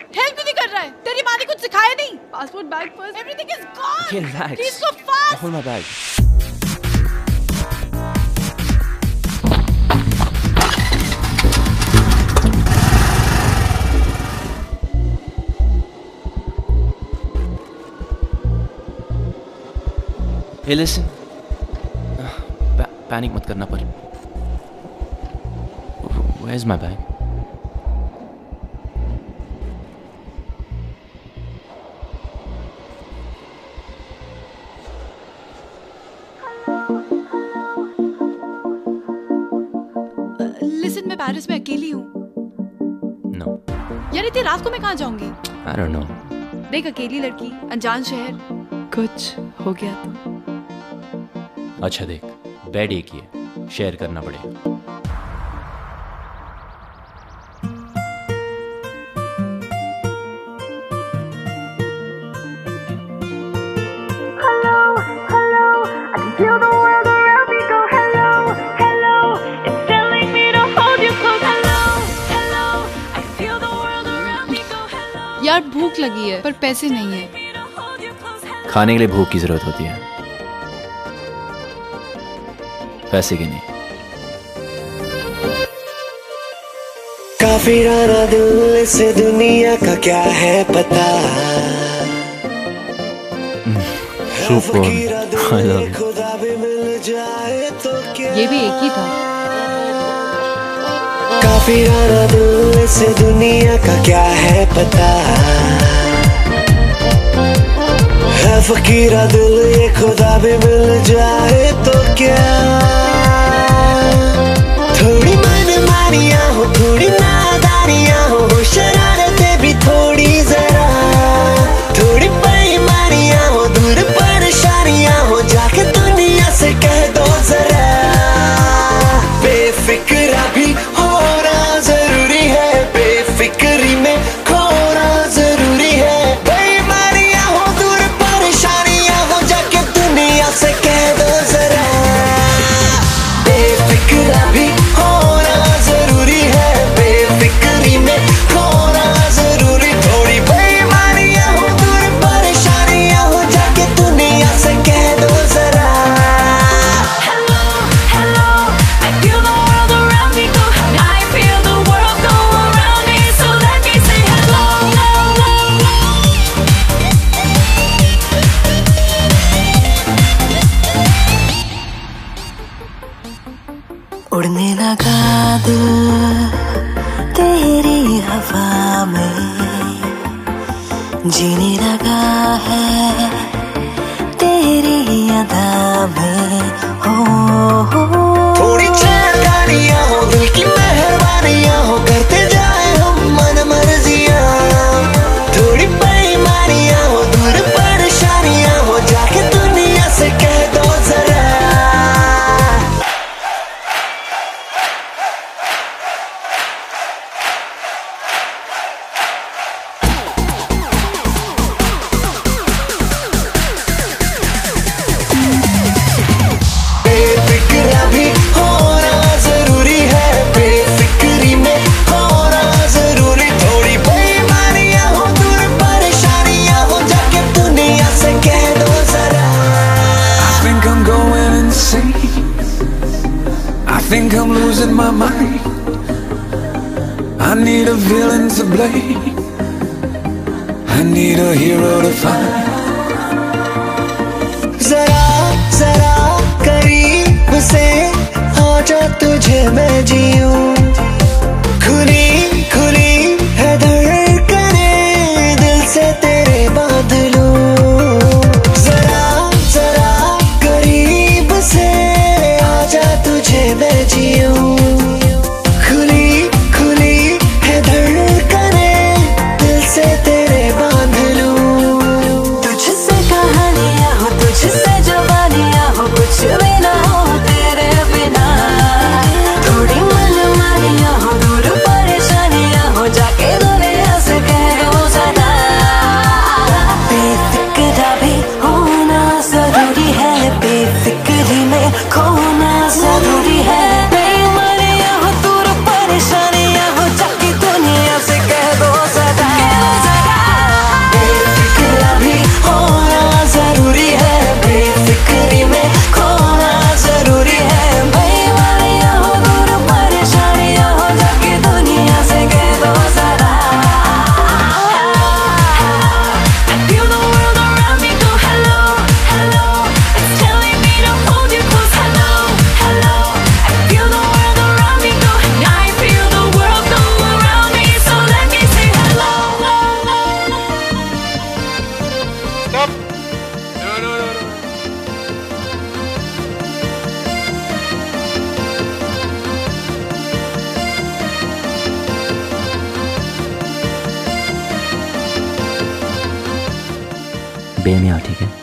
Help भी नहीं कर रहा है। तेरी माँ ने कुछ सिखाया नहीं? Passport, bag, purse, everything is gone. Okay, relax. Please go fast. Hold my bag. Hey, listen. Panic मत करना पर. Where's my bag? लिसन, मैं पेरिस में अकेली हूँ। No. यार इतनी रात को मैं कहाँ जाऊंगी? I don't know. देख, अकेली लड़की, अनजान शहर, कुछ हो गया तो। अच्छा देख, बेड एक ही है, शेयर करना पड़ेगा। यार भूख लगी है पर पैसे नहीं है। खाने के लिए भूख की जरूरत होती है, पैसे की नहीं। काफिराना दिल से दुनिया का क्या है पता। Super, I love you. खुदा भी मिल जाए तो क्या। ये भी एक ही था। काफिराना दिल से दुनिया का क्या है पता। है फकीरा दिल ये खुदा भी मिल जाए तो क्या। थोड़ी मनमानियाँ हो, थोड़ी नादानियाँ हो, शरारतें भी थोड़ी जरा। थोड़ी बेईमानियाँ हो, दूर परेशानियाँ हो, जाके दुनिया से कह दो जरा। बेफिक्रा भी होना जरूरी है, बेफिक्री में खोना जरूरी है। बेईमानियाँ हो, दूर परेशानियाँ हो, जाके दुनिया से कह दो जरा। बेफिक्रा भी होना जरूरी है, बेफिक्री में खोना जरूरी। थोड़ी बेईमानियाँ हो, दूर परेशानियाँ हो, जाके दुनिया से कह दो जरा। Hello, hello, I feel the world around me go. I feel the world go around me, so let me say hello. उड़ने लगा दिल तेरी हवा में, जीने लगा है तेरी अदा में। हो थोड़ी छेड़खानियाँ हो, दिल की मेहरबानियाँ हो, करते जाए हम मन मर्जियाँ। थोड़ी बेईमानियाँ हो, दूर परेशानियाँ हो, जाके दुनिया से कह दो जरा। बेफिक्रा भी होना जरूरी है, बेफिक्री में होना जरूरी। थोड़ी बेईमानियाँ हो, दूर परेशानियाँ हो, जाके दुनिया से कह दो जरा। I think I'm going insane. I think I'm losing my mind. I need a villain to blame. I need a hero to find. जरा जरा करीब से आजा, तुझे मैं जीऊं। खुली खुली है धड़कनें, दिल से तेरे बांध लूं। जरा जरा करीब से आजा, तुझे मैं जीऊं। खुली खुली है धड़कनें, दिल से तेरे बांध लूं। तुझसे कहानियाँ हो, तुझसे जवानियाँ हो, कुछ भी ना हो तेरे बिना। थोड़ी मनमानी बे में आ, ठीक है?